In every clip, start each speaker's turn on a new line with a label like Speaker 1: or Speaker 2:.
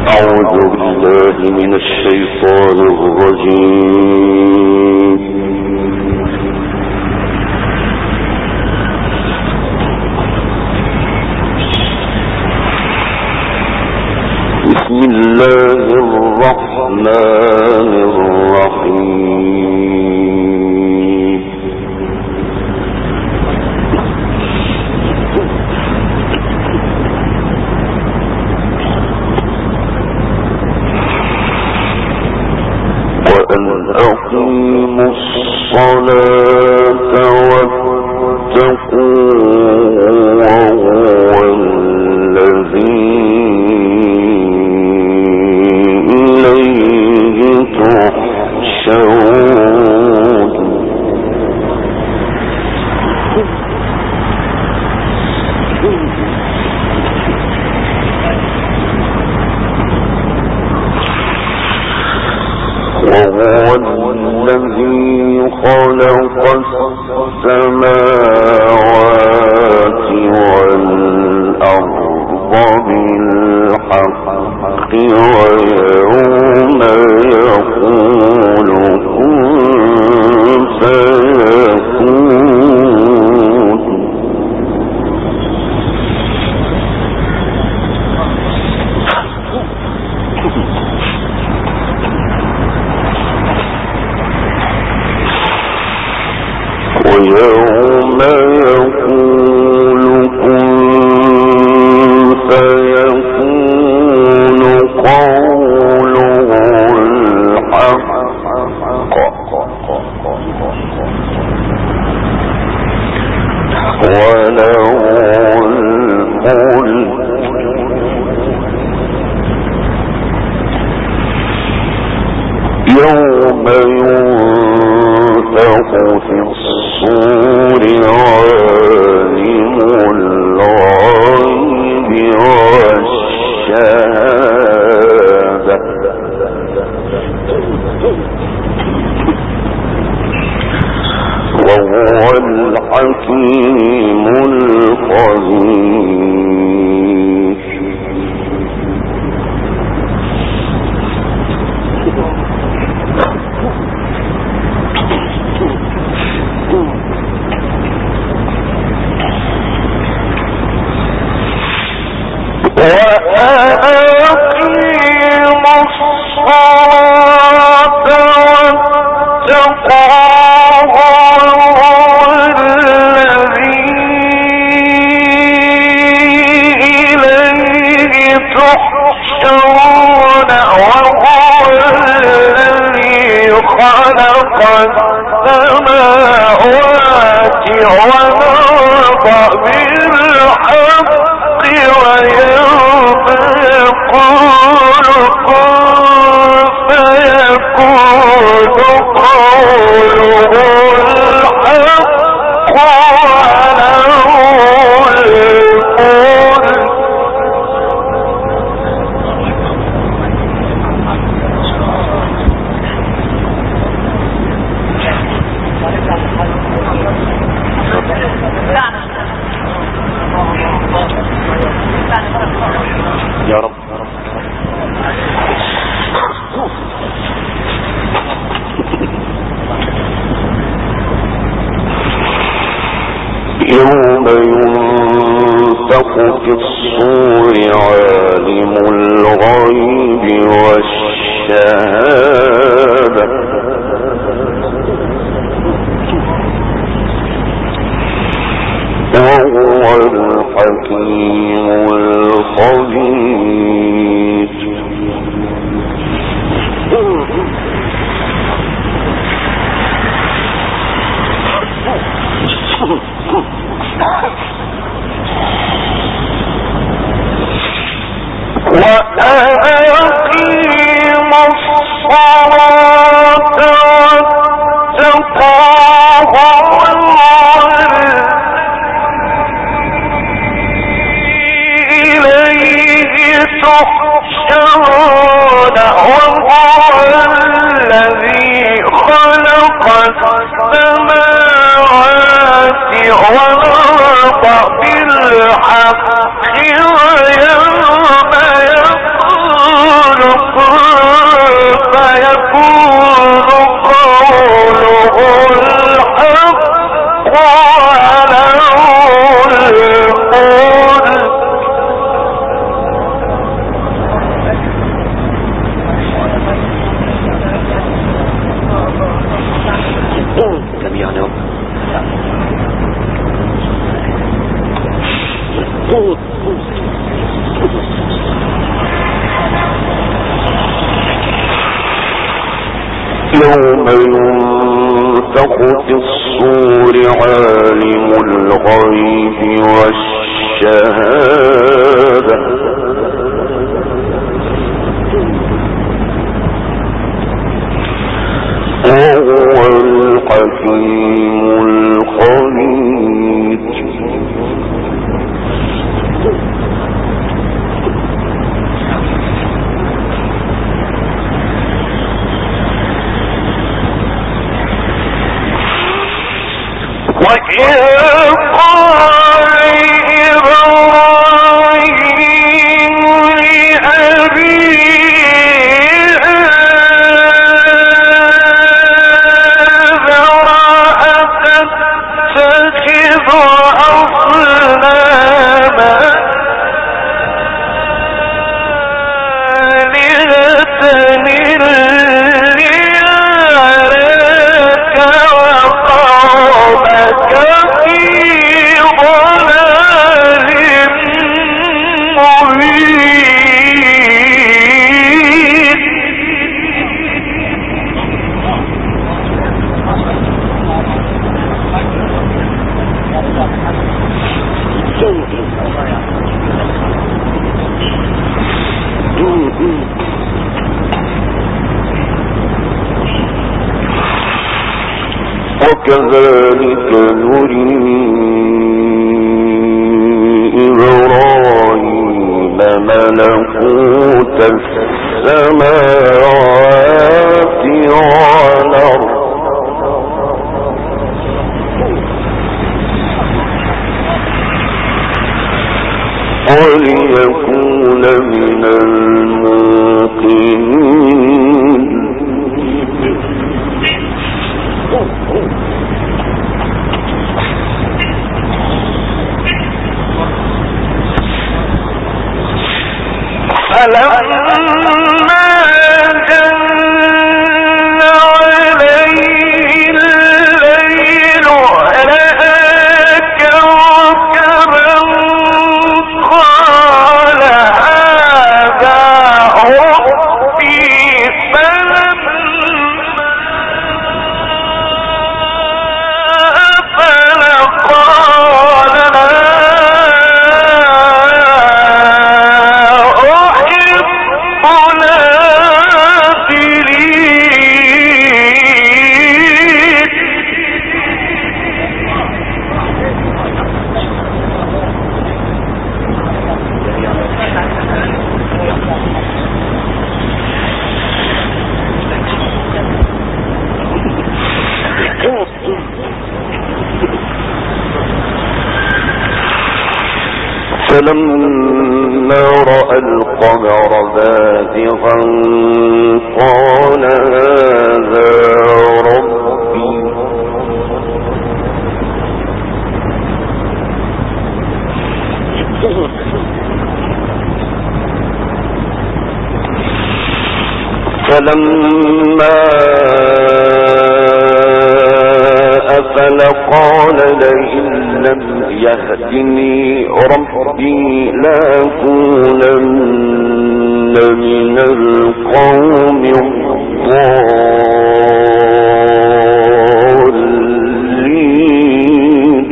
Speaker 1: من الشيطان الرجيم. بسم الله الرحمن الرحيم. وأن أقيموا الصلاة واتقوه وهو الذي إليه تحشرون. وهو الذي خلق السماوات والأرض بالحق ويوم يقول كن فيكون. ويوم يقول كن فيكون قوله الحق وله الملك يوم ينفخ في الصور عالم الغيب والشهادة وهو الحكيم الخبير. وأقيموا الصلاة واتقوه الذي إليه تحشرون وهو الذي خلق السماوات والأرض بالحق ويوم يقول كن فيكون قوله الحق وله الملك يا رب. يوم ينفخ في الصور عالم الغيب والشهادة وهو الحكيم الخبير. وأقيموا الصلاة واتقوه إليه تحشرون وهو الذي خلق السماوات والأرض بالحق ويوم يقول
Speaker 2: ينفخ في الصور عالم الغيب والشهادة وهو الحكيم الخبير.
Speaker 1: وإذ قال إبراهيم لأبيه آزر أتتخذ أصناما آلهة ليراك وقومك في ضلال مبين.
Speaker 2: وكذلك نري إبراهيم ملكوت السماوات والأرض وليكون من الموقنين.
Speaker 1: فلما جن عليه الليل رأى كوكبا قال هذا ربي
Speaker 2: فلما رأى القمر بازغا قال هذا ربي فلما أفل قال لئن لم يهدني ربي لأكونن من القوم الضالين.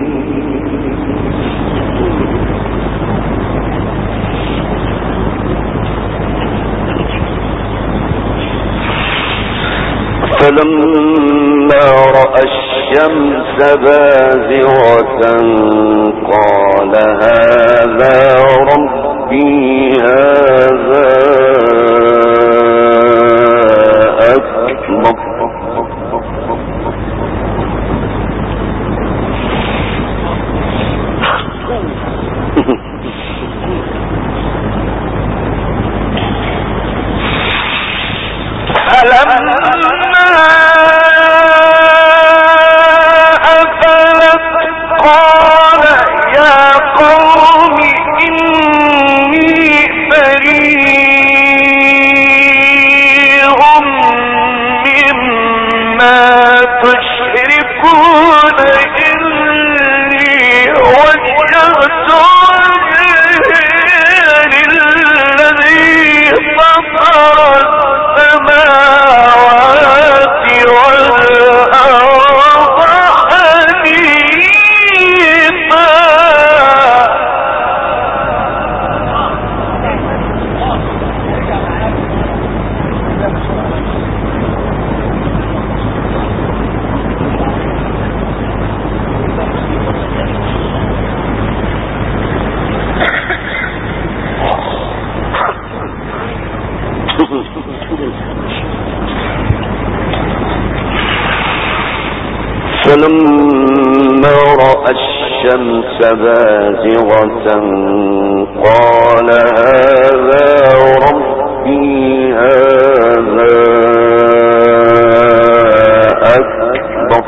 Speaker 2: فلما رأى الشمس بازغة قال هذا ربي هذا أكبر.
Speaker 1: السماوات
Speaker 2: فلما رأى الشمس بازغة قال هذا ربي هذا أكبر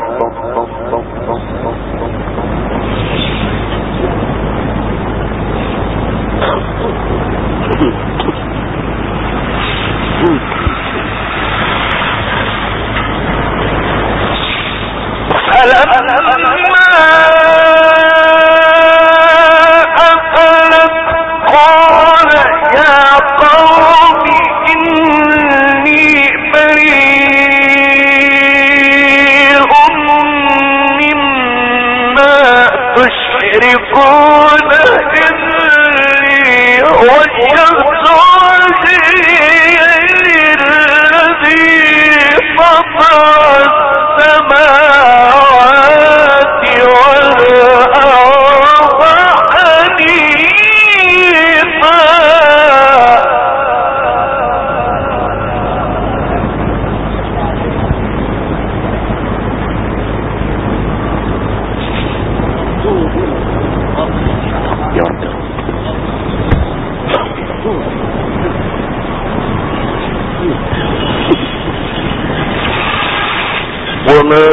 Speaker 2: وما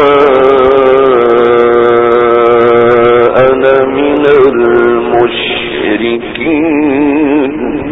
Speaker 2: أنا من المشركين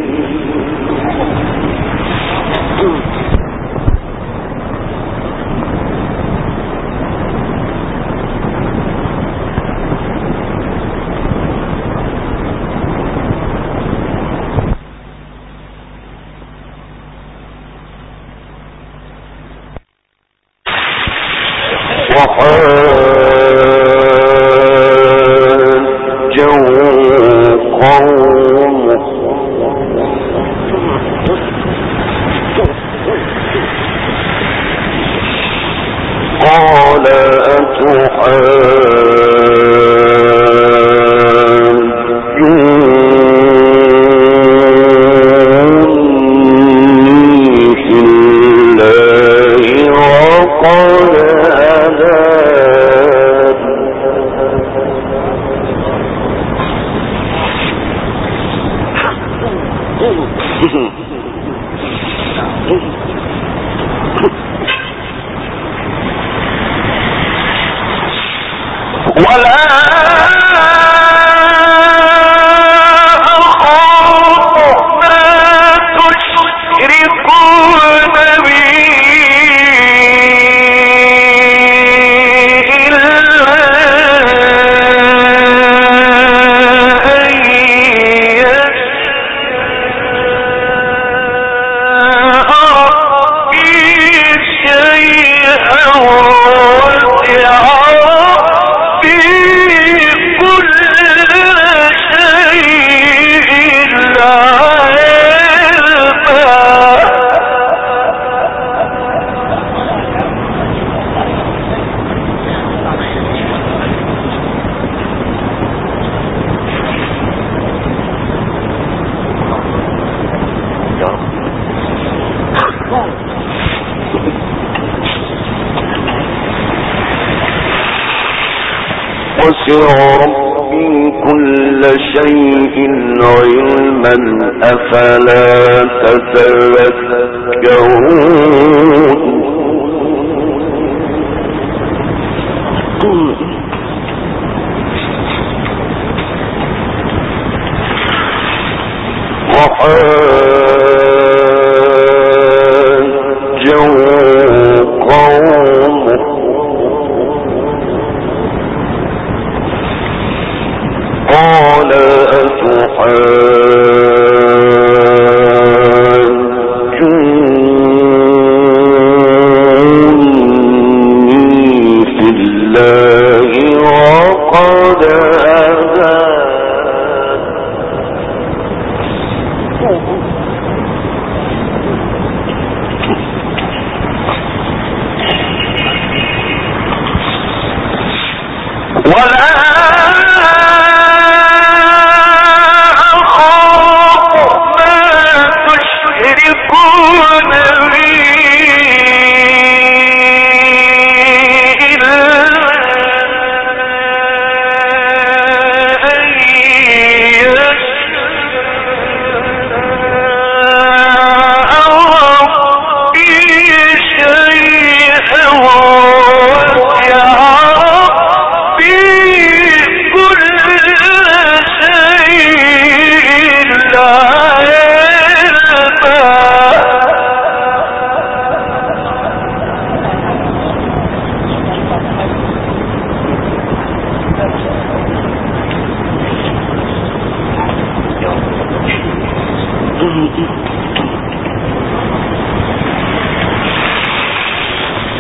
Speaker 2: وسع ربي كل شيء علما أفلا تتذكرون وحاجه قومه قال أتحاجوني في الله وقد هدان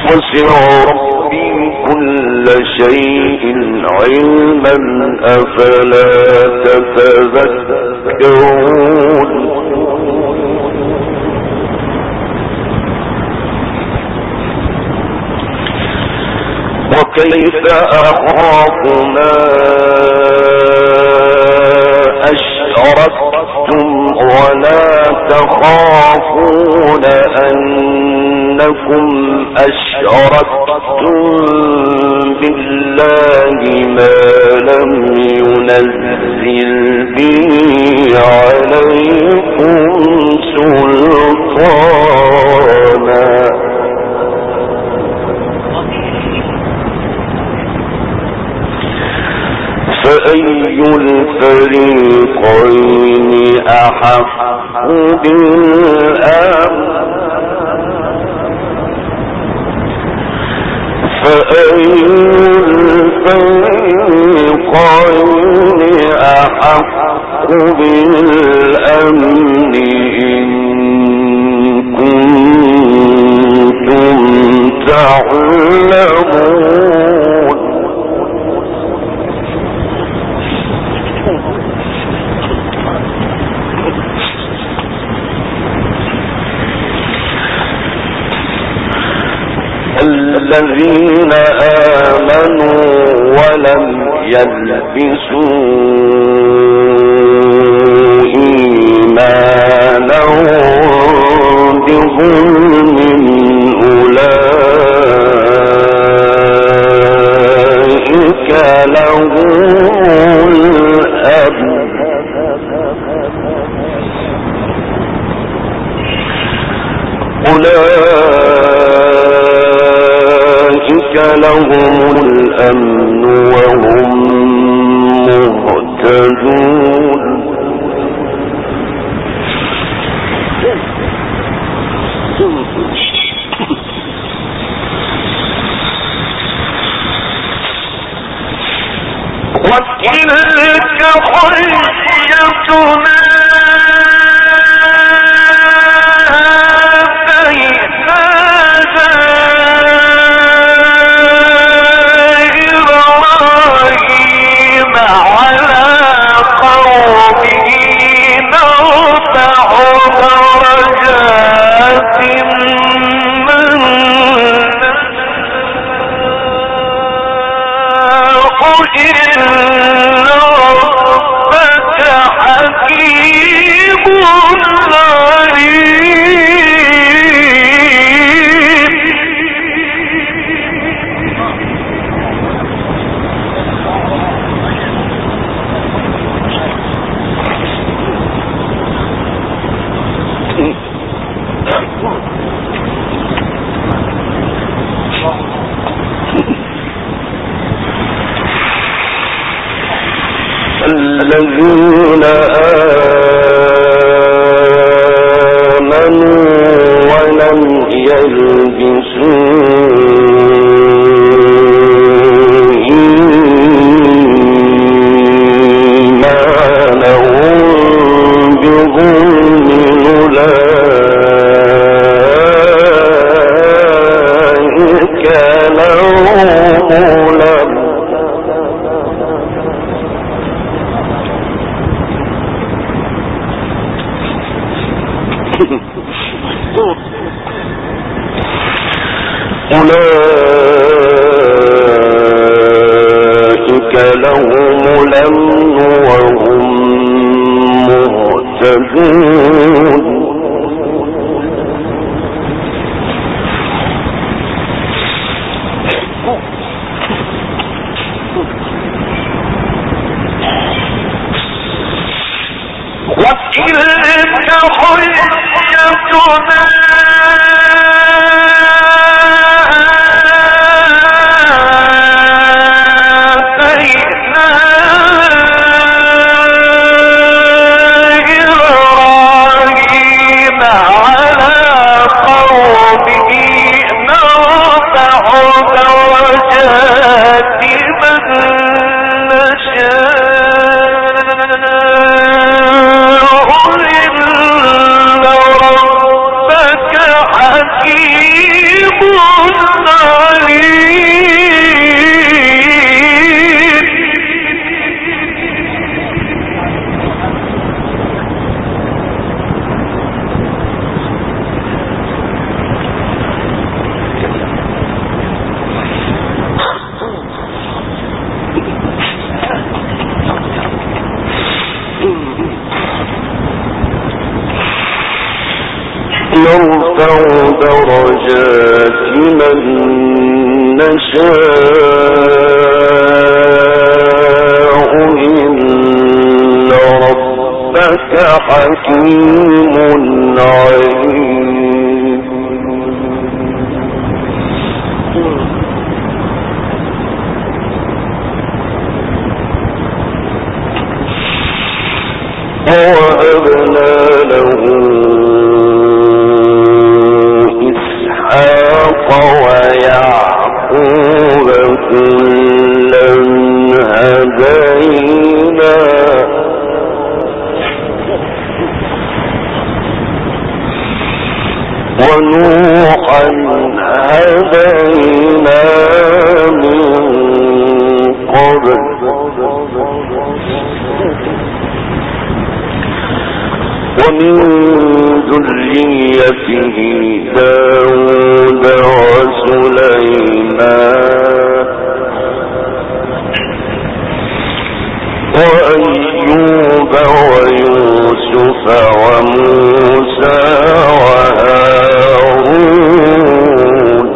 Speaker 2: وسع ربي كل شيء علما أفلا تتذكرون وكيف أخاف ما أشركتم ولا تخافون أنكم أشركتم بالله ما لم ينزل به عليكم سلطانا فأي الفريقين أحق بالأمن فأي الفريقين أحق بالأمن إن كنتم تعلمون الذين آمنوا ولم يلبسوا إيمانهم بظلم أولئك لهم الأمن لهم الأمن وهم مهتدون وتلك حجتنا الذين آمنوا ولم يلبسوا إيمانهم بظلم أولئك لهم الأمن أولئك لهم الأمن وهم مهتدون وتلك حجتنا نرفع درجات من نشاء إن ربك حكيم عليم ووهبنا له إسحاق ويعقوب كلا هدينا ونوحا هدينا من قبل ومن ذريته داود وسليمان وأيوب ويوسف وموسى وهارون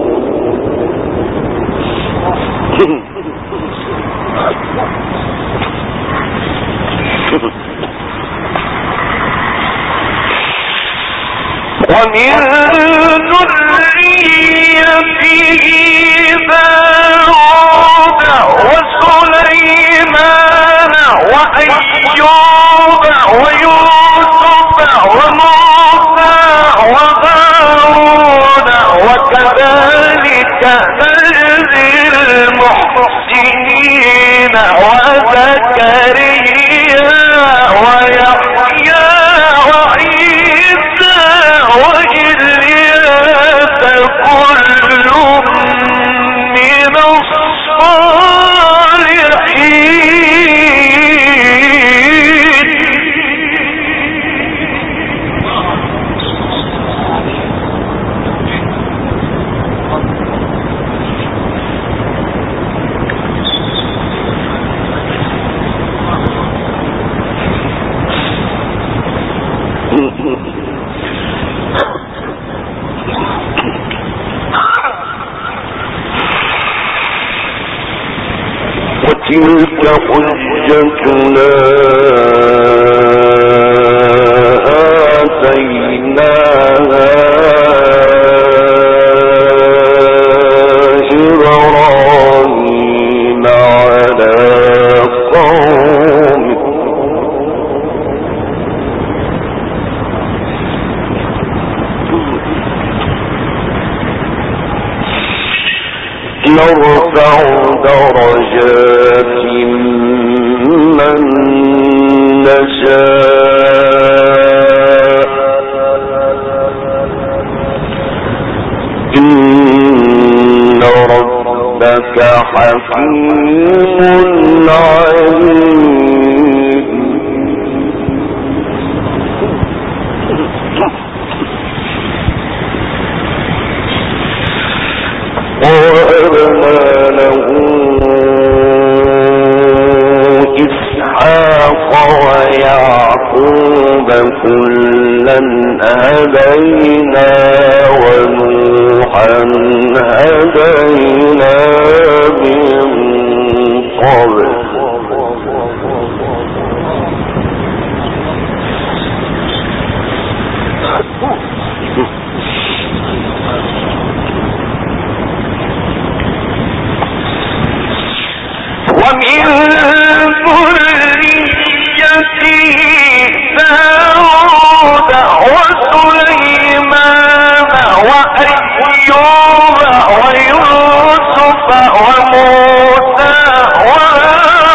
Speaker 1: ومن ذريته داود وسليمان وأيوب ويوسف وموسى وهارون وكذلك نجزي المحسنين وزكريا ويحيى وعيسى وإلياس كل من الصالحين
Speaker 2: وتلك حجتنا آتيناها إبراهيم على قومه نرفع درجات من نشاء إن ربك حكيم عليم ووهبنا له إسحاق ويعقوب كلا هدينا ونوحا هدينا من قبل
Speaker 1: ومن ذريته داود وسليمان وأيوب ويوسف وموسى وهارون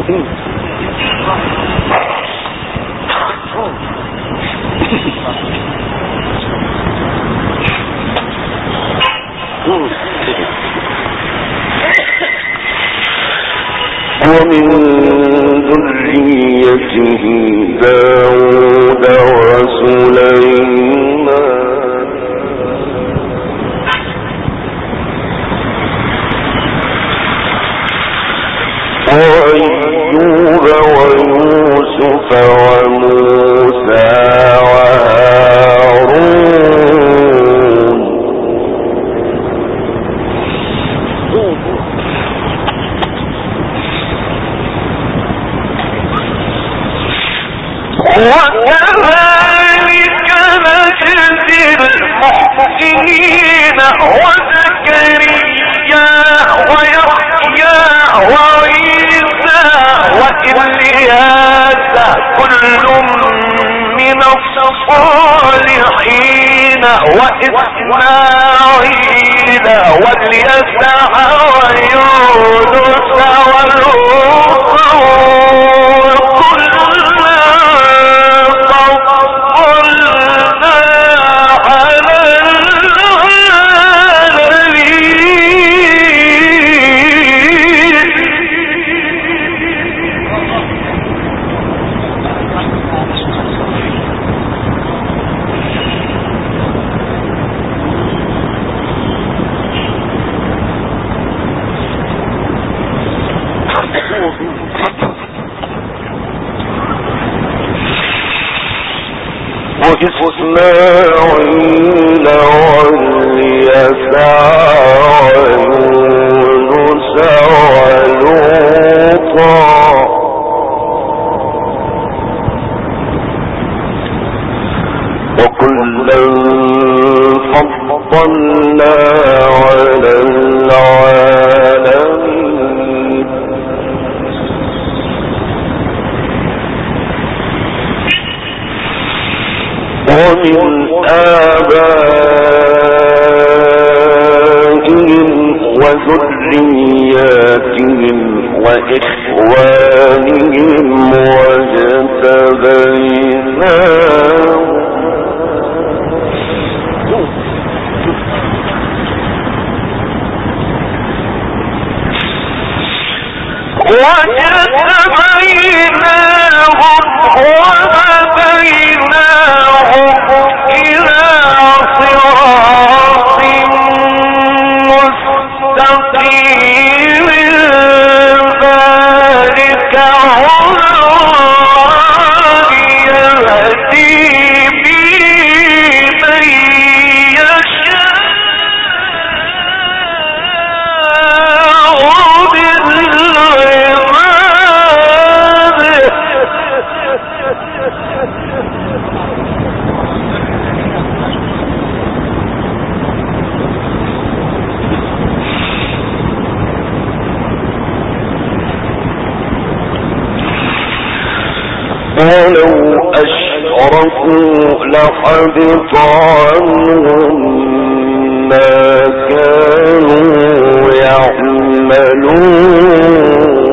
Speaker 2: ومن ذريته داود وسليمان وأيوب ويوسف وموسى وهارون
Speaker 1: وكذلك نجزي المحسنين وزكريا ويحيى وعيسى وإلياس كل من الصالحين وإسماعيل واليسع ويونس ولوطا
Speaker 2: وإسماعيل واليسع ويونس ولوطا وكلا فضلنا على العالمين ومن آبائهم وذرياتهم وإخوانهم واجتبيناهم
Speaker 1: وهديناهم إلى صراط مستقيم ذلك هدى الله يهدي به من يشاء
Speaker 2: ولو أشركوا لحبط عنهم ما كانوا يعملون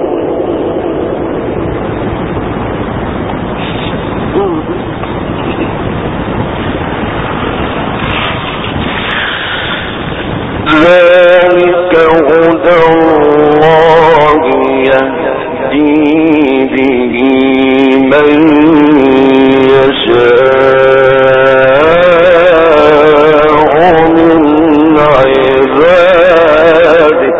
Speaker 2: ذلك هدى الله يهدي به من يشاء من عباده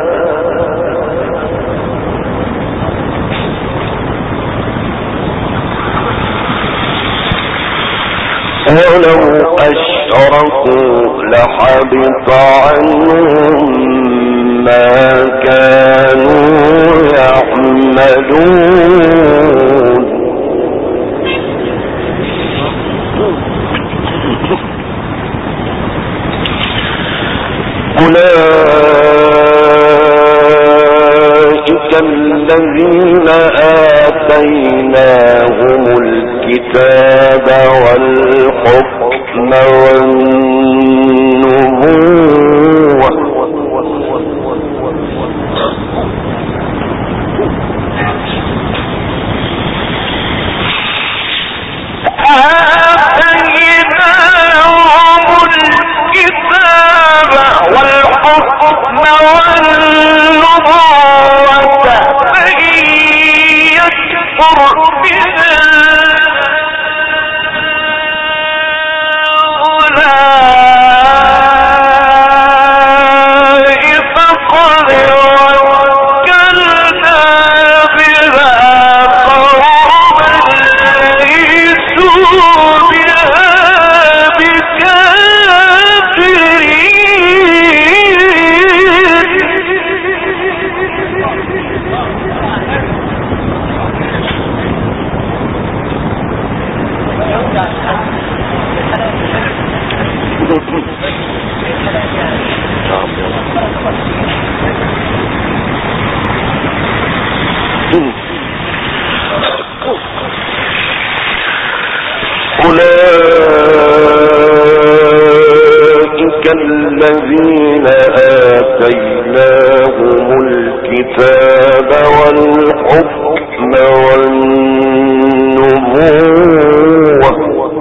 Speaker 2: ولو أشركوا لحبط عنهم ما كانوا يعملون أولئك الذين آتيناهم الكتاب والحكم والنبوة
Speaker 1: والحكم والنبوة من يكفر بها فقد وكلنا بها قوما ليسوا بها
Speaker 2: أولئك الذين آتيناهم الكتاب والحكم والنبوة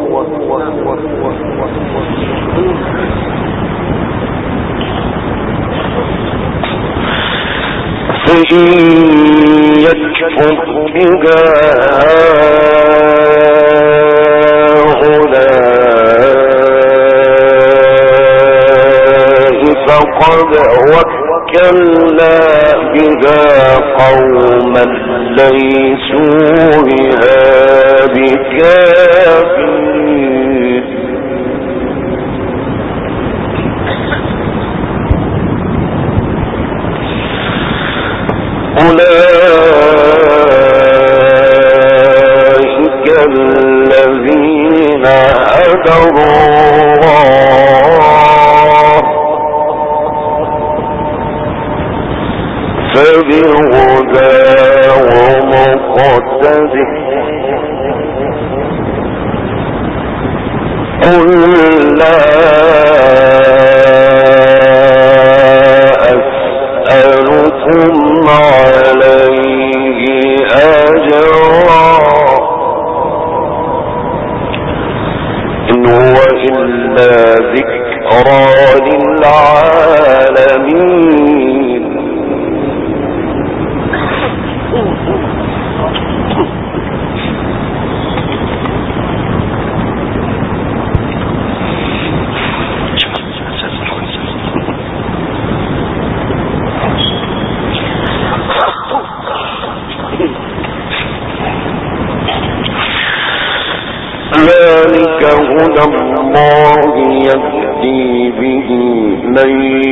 Speaker 2: فإن يكفر بها فقد وكلنا بها قوما ليسوا بها بكافرين أولئك الذين هدى الله فبهداه مقتده قل لا أسألكم عليه أجرا إن هو إلا ذكرى للعالمين ذلك هدى الله يهدي به من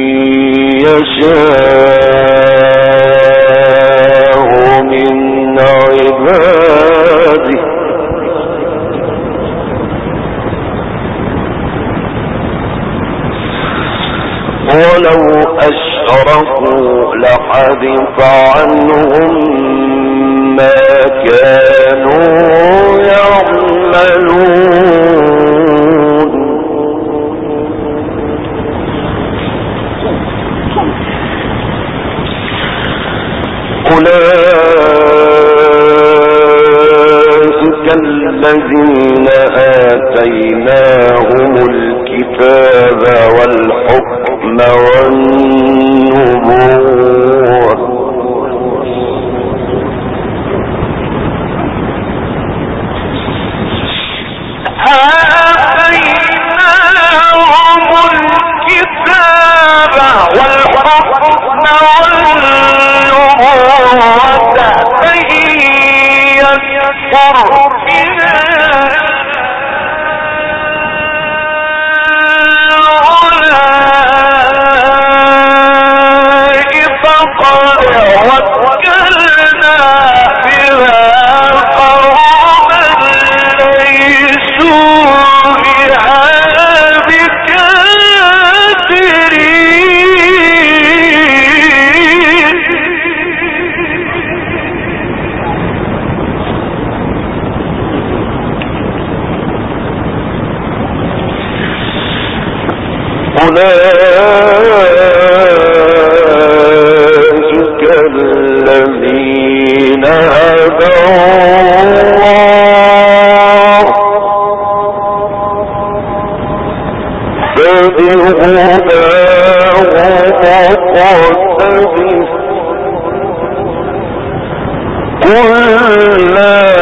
Speaker 2: يشاء من عباده ولو أشركوا لحبط عنهم ما كانوا يعملون أولئك الذين آتيناهم الكتاب والحكم والنبوة
Speaker 1: آتيناهم الكتاب والحكم والنبوة من يكفر بها فقد وكلنا بها قوما ليسوا بها بكافرين
Speaker 2: مقتدر قل لا